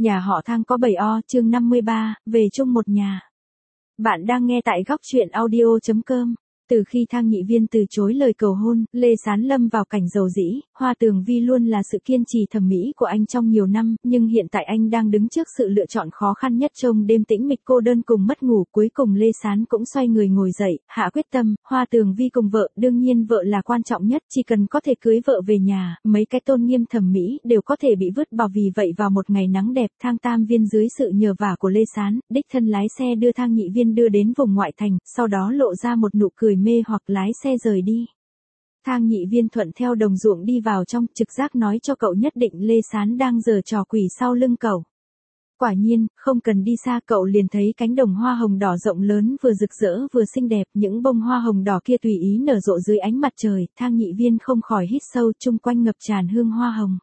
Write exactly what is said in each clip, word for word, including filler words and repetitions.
Nhà họ Thang có bảy o, chương năm mươi ba, về chung một nhà. Bạn đang nghe tại góc truyện audio chấm com. Từ khi Thang Nghị Viên từ chối lời cầu hôn, Lê Sán lâm vào cảnh dầu dĩ. Hoa Tường Vi luôn là sự kiên trì thẩm mỹ của anh trong nhiều năm, nhưng hiện tại anh đang đứng trước sự lựa chọn khó khăn nhất trong đêm tĩnh mịch cô đơn cùng mất ngủ. Cuối cùng Lê Sán cũng xoay người ngồi dậy, hạ quyết tâm. Hoa Tường Vi cùng vợ, đương nhiên vợ là quan trọng nhất, chỉ cần có thể cưới vợ về nhà, mấy cái tôn nghiêm thẩm mỹ đều có thể bị vứt bỏ. Vì vậy vào một ngày nắng đẹp, Thang Tam Viên dưới sự nhờ vả của Lê Sán, đích thân lái xe đưa Thang Nghị Viên đưa đến vùng ngoại thành, sau đó lộ ra một nụ cười mê hoặc lái xe rời đi. Thang Nghị Viên thuận theo đồng ruộng đi vào trong, trực giác nói cho cậu nhất định Lê Sán đang giở trò quỷ sau lưng cậu. Quả nhiên, không cần đi xa cậu liền thấy cánh đồng hoa hồng đỏ rộng lớn vừa rực rỡ vừa xinh đẹp, những bông hoa hồng đỏ kia tùy ý nở rộ dưới ánh mặt trời. Thang Nghị Viên không khỏi hít sâu, chung quanh ngập tràn hương hoa hồng.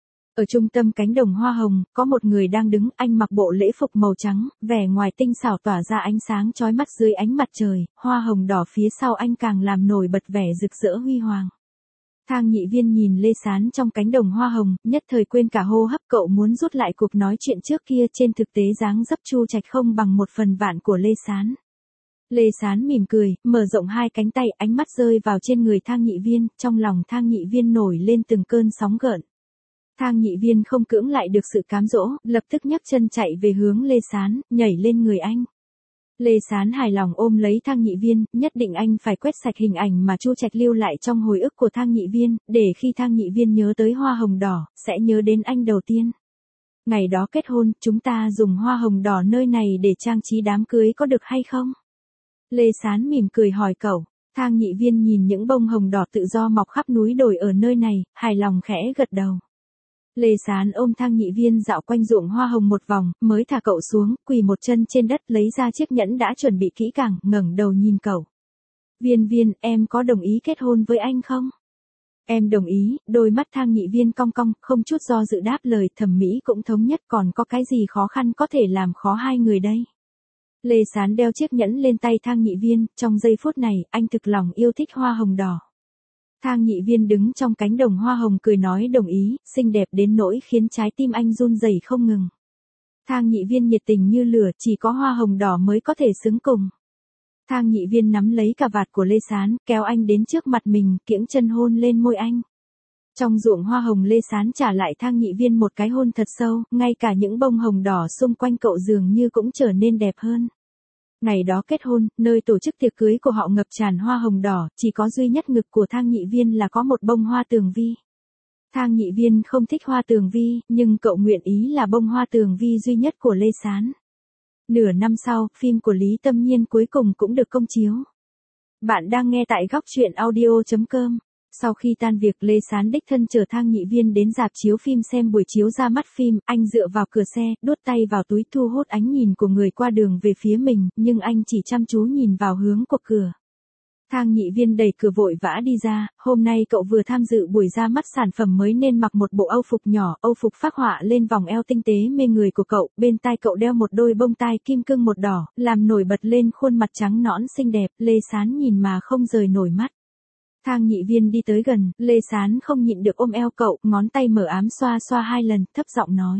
Ở trung tâm cánh đồng hoa hồng, có một người đang đứng, anh mặc bộ lễ phục màu trắng, vẻ ngoài tinh xảo tỏa ra ánh sáng chói mắt dưới ánh mặt trời, hoa hồng đỏ phía sau anh càng làm nổi bật vẻ rực rỡ huy hoàng. Thang Nghị Viên nhìn Lê Sán trong cánh đồng hoa hồng, nhất thời quên cả hô hấp, cậu muốn rút lại cuộc nói chuyện trước kia, trên thực tế dáng dấp Chu Trạch không bằng một phần vạn của Lê Sán. Lê Sán mỉm cười, mở rộng hai cánh tay, ánh mắt rơi vào trên người Thang Nghị Viên, trong lòng Thang Nghị Viên nổi lên từng cơn sóng gợn. Thang Nghị Viên không cưỡng lại được sự cám dỗ, lập tức nhấc chân chạy về hướng Lê Sán, nhảy lên người anh. Lê Sán hài lòng ôm lấy Thang Nghị Viên, nhất định anh phải quét sạch hình ảnh mà Chu Trạch lưu lại trong hồi ức của Thang Nghị Viên, để khi Thang Nghị Viên nhớ tới hoa hồng đỏ, sẽ nhớ đến anh đầu tiên. Ngày đó kết hôn, chúng ta dùng hoa hồng đỏ nơi này để trang trí đám cưới có được hay không? Lê Sán mỉm cười hỏi cậu. Thang Nghị Viên nhìn những bông hồng đỏ tự do mọc khắp núi đồi ở nơi này, hài lòng khẽ gật đầu. Lê Sán ôm Thang Nghị Viên dạo quanh ruộng hoa hồng một vòng, mới thả cậu xuống, quỳ một chân trên đất, lấy ra chiếc nhẫn đã chuẩn bị kỹ càng, ngẩng đầu nhìn cậu. Viên Viên, em có đồng ý kết hôn với anh không? Em đồng ý. Đôi mắt Thang Nghị Viên cong cong, không chút do dự đáp lời. Thẩm mỹ cũng thống nhất, còn có cái gì khó khăn có thể làm khó hai người đây? Lê Sán đeo chiếc nhẫn lên tay Thang Nghị Viên, trong giây phút này, anh thực lòng yêu thích hoa hồng đỏ. Thang Nghị Viên đứng trong cánh đồng hoa hồng cười nói đồng ý, xinh đẹp đến nỗi khiến trái tim anh run rẩy không ngừng. Thang Nghị Viên nhiệt tình như lửa, chỉ có hoa hồng đỏ mới có thể xứng cùng. Thang Nghị Viên nắm lấy cà vạt của Lê Sán, kéo anh đến trước mặt mình, kiễng chân hôn lên môi anh. Trong ruộng hoa hồng Lê Sán trả lại Thang Nghị Viên một cái hôn thật sâu, ngay cả những bông hồng đỏ xung quanh cậu dường như cũng trở nên đẹp hơn. Ngày đó kết hôn, nơi tổ chức tiệc cưới của họ ngập tràn hoa hồng đỏ, chỉ có duy nhất ngực của Thang Nghị Viên là có một bông hoa tường vi. Thang Nghị Viên không thích hoa tường vi, nhưng cậu nguyện ý là bông hoa tường vi duy nhất của Lê Sán. Nửa năm sau, phim của Lý Tâm Nhiên cuối cùng cũng được công chiếu. Bạn đang nghe tại góc truyện audio chấm com. Sau khi tan việc, Lê Sán đích thân chở Thang Nghị Viên đến rạp chiếu phim xem buổi chiếu ra mắt phim, anh dựa vào cửa xe, đút tay vào túi thu hút ánh nhìn của người qua đường về phía mình, nhưng anh chỉ chăm chú nhìn vào hướng của cửa. Thang Nghị Viên đẩy cửa vội vã đi ra, hôm nay cậu vừa tham dự buổi ra mắt sản phẩm mới nên mặc một bộ âu phục nhỏ, âu phục phác họa lên vòng eo tinh tế mê người của cậu, bên tai cậu đeo một đôi bông tai kim cương một đỏ, làm nổi bật lên khuôn mặt trắng nõn xinh đẹp. Lê Sán nhìn mà không rời nổi mắt. Thang Nghị Viên đi tới gần, Lê Sán không nhịn được ôm eo cậu, ngón tay mở ám xoa xoa hai lần, thấp giọng nói.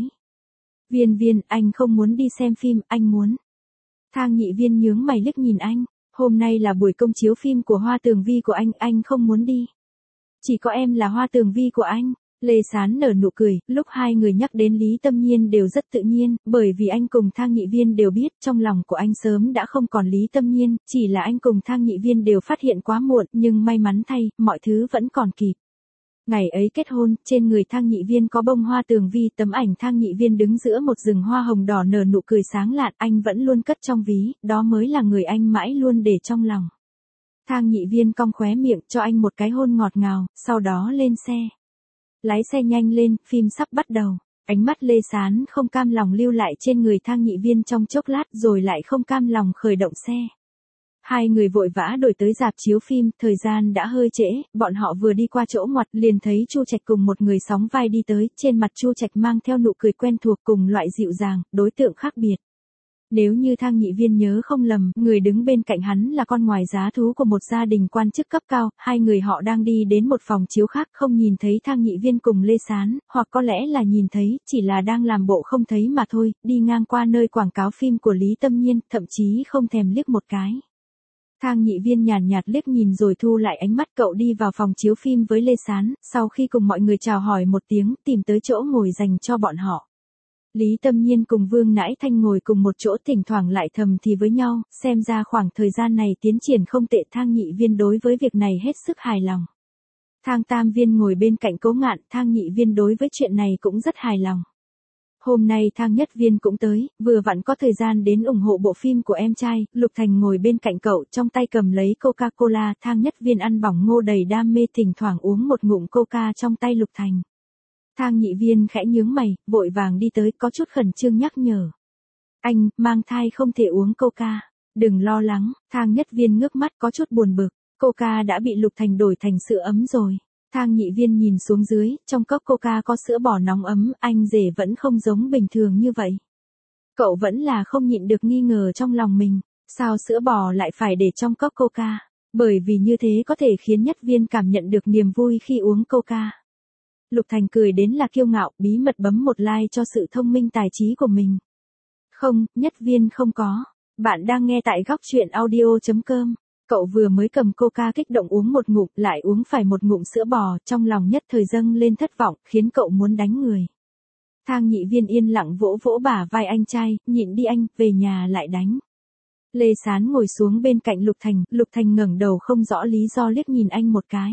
Viên Viên, anh không muốn đi xem phim, anh muốn. Thang Nghị Viên nhướng mày liếc nhìn anh, hôm nay là buổi công chiếu phim của Hoa Tường Vi của anh, anh không muốn đi. Chỉ có em là Hoa Tường Vi của anh. Lê Sán nở nụ cười, lúc hai người nhắc đến Lý Tâm Nhiên đều rất tự nhiên, bởi vì anh cùng Thang Nghị Viên đều biết trong lòng của anh sớm đã không còn Lý Tâm Nhiên, chỉ là anh cùng Thang Nghị Viên đều phát hiện quá muộn, nhưng may mắn thay, mọi thứ vẫn còn kịp. Ngày ấy kết hôn, trên người Thang Nghị Viên có bông hoa tường vi, tấm ảnh Thang Nghị Viên đứng giữa một rừng hoa hồng đỏ nở nụ cười sáng lạn, anh vẫn luôn cất trong ví, đó mới là người anh mãi luôn để trong lòng. Thang Nghị Viên cong khóe miệng, cho anh một cái hôn ngọt ngào, sau đó lên xe. Lái xe nhanh lên, phim sắp bắt đầu. Ánh mắt Lê Sán không cam lòng lưu lại trên người Thang Nghị Viên trong chốc lát rồi lại không cam lòng khởi động xe. Hai người vội vã đổi tới rạp chiếu phim, thời gian đã hơi trễ, bọn họ vừa đi qua chỗ ngoặt liền thấy Chu Trạch cùng một người sóng vai đi tới, trên mặt Chu Trạch mang theo nụ cười quen thuộc cùng loại dịu dàng, đối tượng khác biệt. Nếu như Thang Nhị Viên nhớ không lầm, người đứng bên cạnh hắn là con ngoài giá thú của một gia đình quan chức cấp cao, hai người họ đang đi đến một phòng chiếu khác không nhìn thấy Thang Nhị Viên cùng Lê Sán, hoặc có lẽ là nhìn thấy, chỉ là đang làm bộ không thấy mà thôi, đi ngang qua nơi quảng cáo phim của Lý Tâm Nhiên, thậm chí không thèm liếc một cái. Thang Nhị Viên nhàn nhạt liếc nhìn rồi thu lại ánh mắt, cậu đi vào phòng chiếu phim với Lê Sán, sau khi cùng mọi người chào hỏi một tiếng, tìm tới chỗ ngồi dành cho bọn họ. Lý Tâm Nhiên cùng Vương Nãi Thanh ngồi cùng một chỗ, thỉnh thoảng lại thầm thì với nhau, xem ra khoảng thời gian này tiến triển không tệ. Thang Nhị Viên đối với việc này hết sức hài lòng. Thang Tam Viên ngồi bên cạnh Cố Ngạn, Thang Nhị Viên đối với chuyện này cũng rất hài lòng. Hôm nay Thang Nhất Viên cũng tới, vừa vặn có thời gian đến ủng hộ bộ phim của em trai. Lục Thành ngồi bên cạnh cậu, trong tay cầm lấy Coca-Cola. Thang Nhất Viên ăn bỏng ngô đầy đam mê, thỉnh thoảng uống một ngụm Coca trong tay Lục Thành. Thang Nhị Viên khẽ nhướng mày, vội vàng đi tới, có chút khẩn trương nhắc nhở. Anh, mang thai không thể uống Coca. Đừng lo lắng. Thang Nhất Viên ngước mắt có chút buồn bực. Coca đã bị Lục Thành đổi thành sữa ấm rồi. Thang Nhị Viên nhìn xuống dưới, trong cốc Coca có sữa bò nóng ấm, anh rể vẫn không giống bình thường như vậy. Cậu vẫn là không nhịn được nghi ngờ trong lòng mình, sao sữa bò lại phải để trong cốc Coca? Bởi vì như thế có thể khiến Nhất Viên cảm nhận được niềm vui khi uống Coca. Lục Thành cười đến là kiêu ngạo, bí mật bấm một like cho sự thông minh tài trí của mình. Không, Nhất Viên không có. Bạn đang nghe tại góc truyện audio chấm com. Cậu vừa mới cầm Coca kích động uống một ngụm, lại uống phải một ngụm sữa bò, trong lòng nhất thời dâng lên thất vọng, khiến cậu muốn đánh người. Thang Nhị Viên yên lặng vỗ vỗ bả vai anh trai, nhịn đi anh, về nhà lại đánh. Lê Sán ngồi xuống bên cạnh Lục Thành, Lục Thành ngẩng đầu không rõ lý do liếc nhìn anh một cái.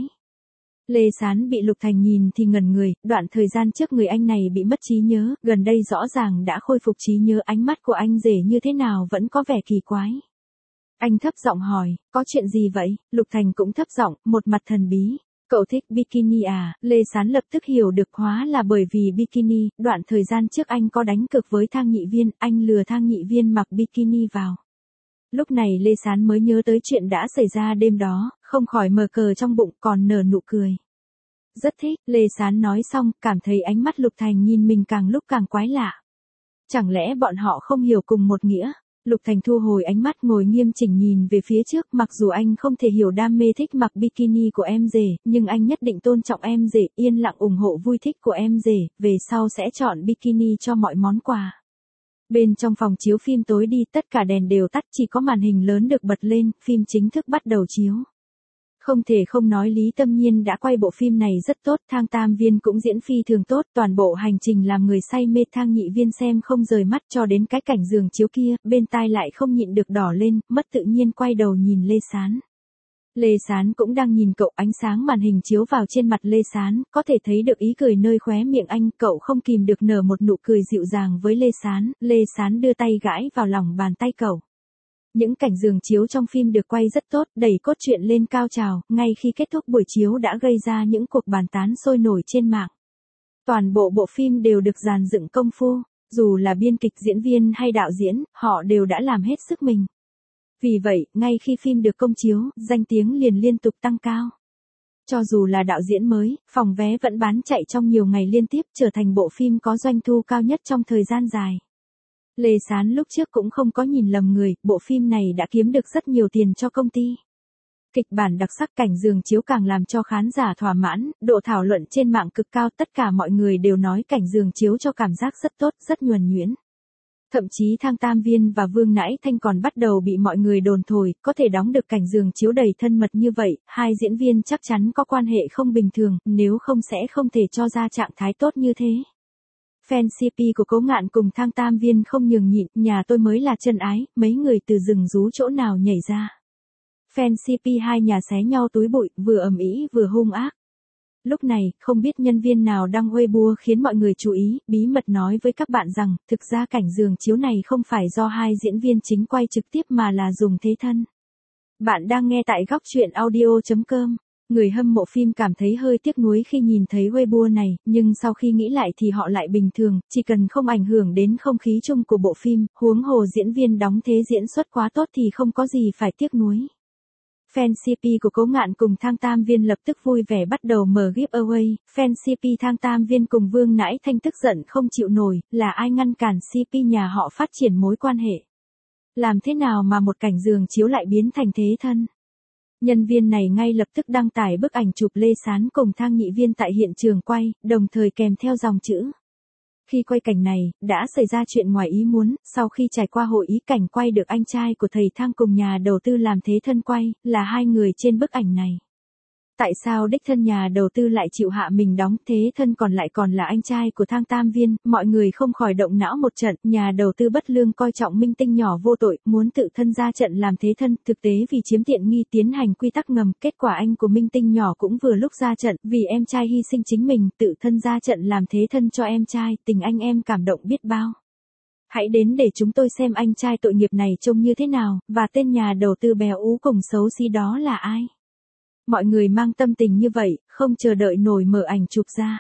Lê Sán bị Lục Thành nhìn thì ngẩn người, đoạn thời gian trước người anh này bị mất trí nhớ, gần đây rõ ràng đã khôi phục trí nhớ, ánh mắt của anh rể như thế nào vẫn có vẻ kỳ quái. Anh thấp giọng hỏi, có chuyện gì vậy? Lục Thành cũng thấp giọng, một mặt thần bí. Cậu thích bikini à? Lê Sán lập tức hiểu được, hóa là bởi vì bikini, đoạn thời gian trước anh có đánh cược với Thang Nhị Viên, anh lừa Thang Nhị Viên mặc bikini vào. Lúc này Lê Sán mới nhớ tới chuyện đã xảy ra đêm đó, không khỏi mờ cờ trong bụng, còn nở nụ cười. Rất thích, Lê Sán nói xong, cảm thấy ánh mắt Lục Thành nhìn mình càng lúc càng quái lạ. Chẳng lẽ bọn họ không hiểu cùng một nghĩa? Lục Thành thu hồi ánh mắt, ngồi nghiêm chỉnh nhìn về phía trước, mặc dù anh không thể hiểu đam mê thích mặc bikini của em rể, nhưng anh nhất định tôn trọng em rể, yên lặng ủng hộ vui thích của em rể, về sau sẽ chọn bikini cho mọi món quà. Bên trong phòng chiếu phim tối đi, tất cả đèn đều tắt, chỉ có màn hình lớn được bật lên, phim chính thức bắt đầu chiếu. Không thể không nói Lý Tâm Nhiên đã quay bộ phim này rất tốt, Thang Tam Viên cũng diễn phi thường tốt, toàn bộ hành trình làm người say mê. Thang Nhị Viên xem không rời mắt cho đến cái cảnh giường chiếu kia, bên tai lại không nhịn được đỏ lên, mất tự nhiên quay đầu nhìn Lê Sán. Lê Sán cũng đang nhìn cậu, ánh sáng màn hình chiếu vào trên mặt Lê Sán, có thể thấy được ý cười nơi khóe miệng anh, cậu không kìm được nở một nụ cười dịu dàng với Lê Sán, Lê Sán đưa tay gãi vào lòng bàn tay cậu. Những cảnh giường chiếu trong phim được quay rất tốt, đẩy cốt truyện lên cao trào, ngay khi kết thúc buổi chiếu đã gây ra những cuộc bàn tán sôi nổi trên mạng. Toàn bộ bộ phim đều được dàn dựng công phu, dù là biên kịch, diễn viên hay đạo diễn, họ đều đã làm hết sức mình. Vì vậy, ngay khi phim được công chiếu, danh tiếng liền liên tục tăng cao. Cho dù là đạo diễn mới, phòng vé vẫn bán chạy trong nhiều ngày liên tiếp, trở thành bộ phim có doanh thu cao nhất trong thời gian dài. Lê Sán lúc trước cũng không có nhìn lầm người, bộ phim này đã kiếm được rất nhiều tiền cho công ty. Kịch bản đặc sắc, cảnh giường chiếu càng làm cho khán giả thỏa mãn, độ thảo luận trên mạng cực cao, tất cả mọi người đều nói cảnh giường chiếu cho cảm giác rất tốt, rất nhuần nhuyễn. Thậm chí Thang Tam Viên và Vương Nãi Thanh còn bắt đầu bị mọi người đồn thổi, có thể đóng được cảnh giường chiếu đầy thân mật như vậy, hai diễn viên chắc chắn có quan hệ không bình thường, nếu không sẽ không thể cho ra trạng thái tốt như thế. Fan xê pê của Cố Ngạn cùng Thang Tam Viên không nhường nhịn, nhà tôi mới là chân ái, mấy người từ rừng rú chỗ nào nhảy ra. Fan xê pê hai nhà xé nhau túi bụi, vừa ầm ĩ vừa hung ác. Lúc này, không biết nhân viên nào đăng Weibo khiến mọi người chú ý, bí mật nói với các bạn rằng, thực ra cảnh giường chiếu này không phải do hai diễn viên chính quay trực tiếp mà là dùng thế thân. Bạn đang nghe tại góc truyện audio chấm com. Người hâm mộ phim cảm thấy hơi tiếc nuối khi nhìn thấy Weibo này, nhưng sau khi nghĩ lại thì họ lại bình thường, chỉ cần không ảnh hưởng đến không khí chung của bộ phim, huống hồ diễn viên đóng thế diễn xuất quá tốt thì không có gì phải tiếc nuối. Fan xê pê của Cố Ngạn cùng Thang Tam Viên lập tức vui vẻ bắt đầu mở giveaway, fan xê pê Thang Tam Viên cùng Vương Nãi Thanh tức giận không chịu nổi, là ai ngăn cản xê pê nhà họ phát triển mối quan hệ. làm thế nào mà một cảnh giường chiếu lại biến thành thế thân. Nhân viên này ngay lập tức đăng tải bức ảnh chụp Lê Sán cùng Thang Nghị Viên tại hiện trường quay, đồng thời kèm theo dòng chữ. Khi quay cảnh này, đã xảy ra chuyện ngoài ý muốn, sau khi trải qua hội ý cảnh quay được anh trai của thầy Thang cùng nhà đầu tư làm thế thân quay, là hai người trên bức ảnh này. Tại sao đích thân nhà đầu tư lại chịu hạ mình đóng thế thân còn lại còn là anh trai của Thang Tam Viên, mọi người không khỏi động não một trận, nhà đầu tư bất lương coi trọng minh tinh nhỏ vô tội, muốn tự thân ra trận làm thế thân, thực tế vì chiếm tiện nghi tiến hành quy tắc ngầm, kết quả anh của minh tinh nhỏ cũng vừa lúc ra trận, vì em trai hy sinh chính mình, tự thân ra trận làm thế thân cho em trai, tình anh em cảm động biết bao. Hãy đến để chúng tôi xem anh trai tội nghiệp này trông như thế nào, và tên nhà đầu tư béo ú cùng xấu xí đó là ai. Mọi người mang tâm tình như vậy, không chờ đợi nổi mở ảnh chụp ra.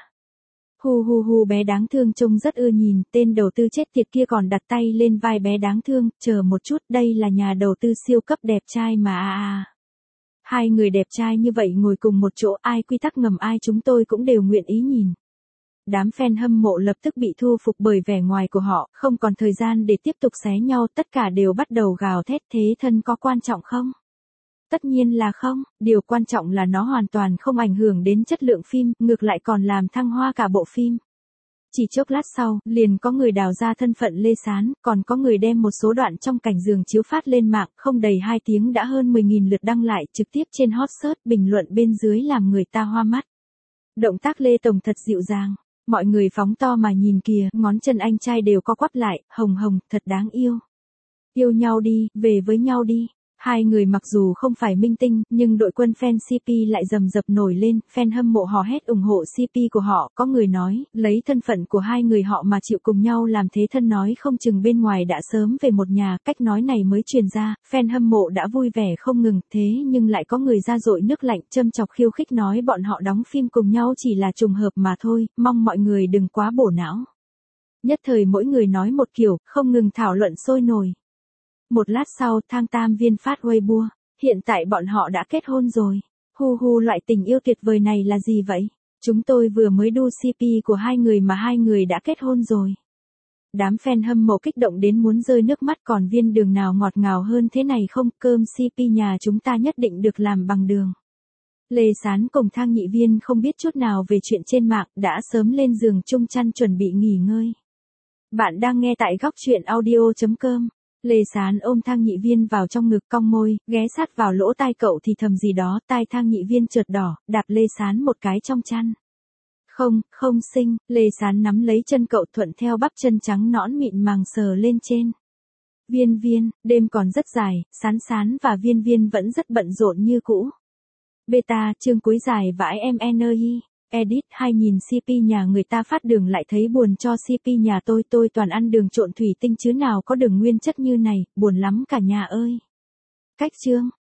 Hu hu hu bé đáng thương trông rất ưa nhìn, tên đầu tư chết tiệt kia còn đặt tay lên vai bé đáng thương, chờ một chút, đây là nhà đầu tư siêu cấp đẹp trai mà à à. Hai người đẹp trai như vậy ngồi cùng một chỗ, ai quy tắc ngầm ai chúng tôi cũng đều nguyện ý nhìn. Đám fan hâm mộ lập tức bị thu phục bởi vẻ ngoài của họ, không còn thời gian để tiếp tục xé nhau, tất cả đều bắt đầu gào thét thế thân có quan trọng không? Tất nhiên là không, điều quan trọng là nó hoàn toàn không ảnh hưởng đến chất lượng phim, ngược lại còn làm thăng hoa cả bộ phim. Chỉ chốc lát sau, liền có người đào ra thân phận Lê Sán, còn có người đem một số đoạn trong cảnh giường chiếu phát lên mạng, không đầy hai tiếng đã hơn mười nghìn lượt đăng lại trực tiếp trên hot search, bình luận bên dưới làm người ta hoa mắt. Động tác Lê Tổng thật dịu dàng, mọi người phóng to mà nhìn kìa, ngón chân anh trai đều co quắp lại, hồng hồng, thật đáng yêu. Yêu nhau đi, về với nhau đi. Hai người mặc dù không phải minh tinh, nhưng đội quân fan xê pê lại rầm rập nổi lên, fan hâm mộ hò hét ủng hộ xê pê của họ, có người nói, lấy thân phận của hai người họ mà chịu cùng nhau làm thế thân nói không chừng bên ngoài đã sớm về một nhà, cách nói này mới truyền ra, fan hâm mộ đã vui vẻ không ngừng, thế nhưng lại có người ra dội nước lạnh, châm chọc khiêu khích nói bọn họ đóng phim cùng nhau chỉ là trùng hợp mà thôi, mong mọi người đừng quá bổ não. Nhất thời mỗi người nói một kiểu, không ngừng thảo luận sôi nổi. Một lát sau, Thang Tam Viên phát Weibo, hiện tại bọn họ đã kết hôn rồi. Hu hu, loại tình yêu tuyệt vời này là gì vậy? Chúng tôi vừa mới đu xê pê của hai người mà hai người đã kết hôn rồi. Đám fan hâm mộ kích động đến muốn rơi nước mắt, còn viên đường nào ngọt ngào hơn thế này không, cơm xê pê nhà chúng ta nhất định được làm bằng đường. Lê Sán cùng Thang Nghị Viên không biết chút nào về chuyện trên mạng, đã sớm lên giường chung chăn chuẩn bị nghỉ ngơi. Bạn đang nghe tại góc truyện audio chấm com. Lê Sán ôm Thang Nghị Viên vào trong ngực cong môi, ghé sát vào lỗ tai cậu thì thầm gì đó, tai Thang Nghị Viên chợt đỏ, đạp Lê Sán một cái trong chăn. Không, không xinh, Lê Sán nắm lấy chân cậu thuận theo bắp chân trắng nõn mịn màng sờ lên trên. Viên Viên, đêm còn rất dài, Sán Sán và Viên Viên vẫn rất bận rộn như cũ. Beta, chương cuối dài vãi em en i. Edit, hai nhìn xê pê nhà người ta phát đường lại thấy buồn cho xê pê nhà tôi, tôi toàn ăn đường trộn thủy tinh chứ nào có đường nguyên chất như này, buồn lắm cả nhà ơi. Cách chương.